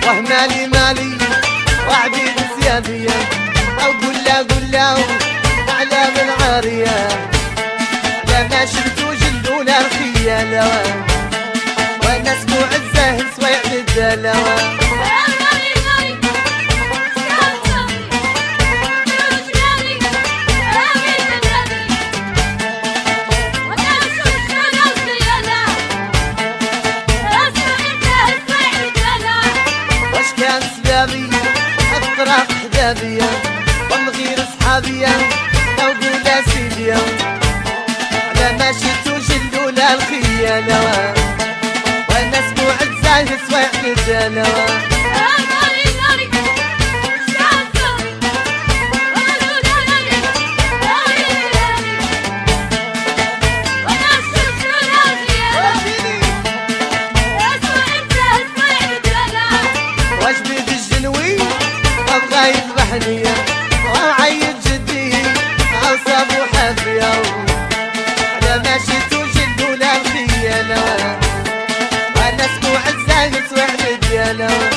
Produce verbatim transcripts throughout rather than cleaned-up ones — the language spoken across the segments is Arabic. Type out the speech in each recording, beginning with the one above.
وهمالي مالي وعبيد سيادية أو قلا قلا على من عارية لما شفتو جلدو الخيالة وانا اسمو عزاه سويع الدلوة أفراح حدابية ونغير صحابية لو قولا سيدية على ما شفتو جلدو الخيالة وانا اسمو عزاه سويع الدلوة يذبحني وعيد جدي عصب وحفية على ما شفتو جلدو الخيالة وانا اسمو عزاه سويع الدلوة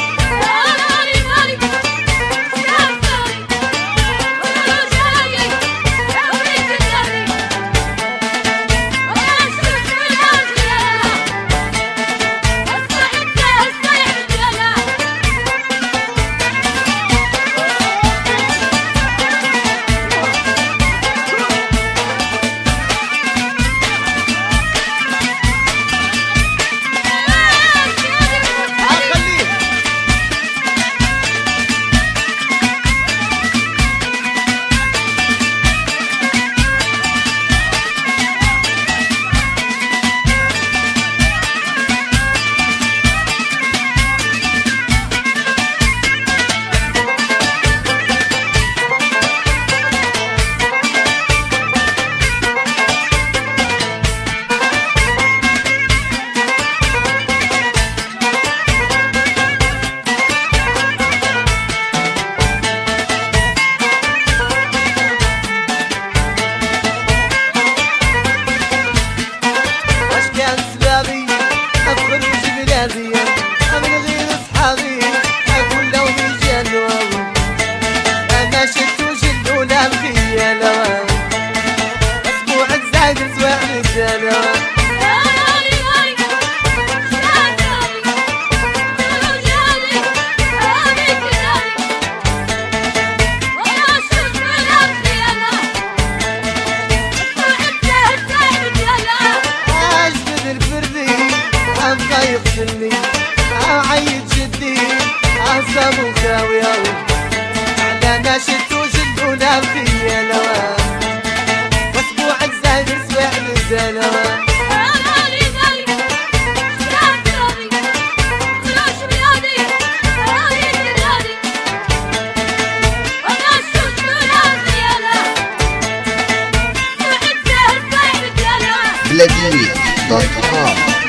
من غير صحابي أقول لو بيجانوا أنا شفتو جلدو الخيالة أسبوع الزايد سويع الدلوة أجدد الفردي أبغى يقتلني عيد جدي عصب وخاوية على ما شفتو جلدو الخيالة واسبوع الزايد سويع الدلوة بلادي دوت كوم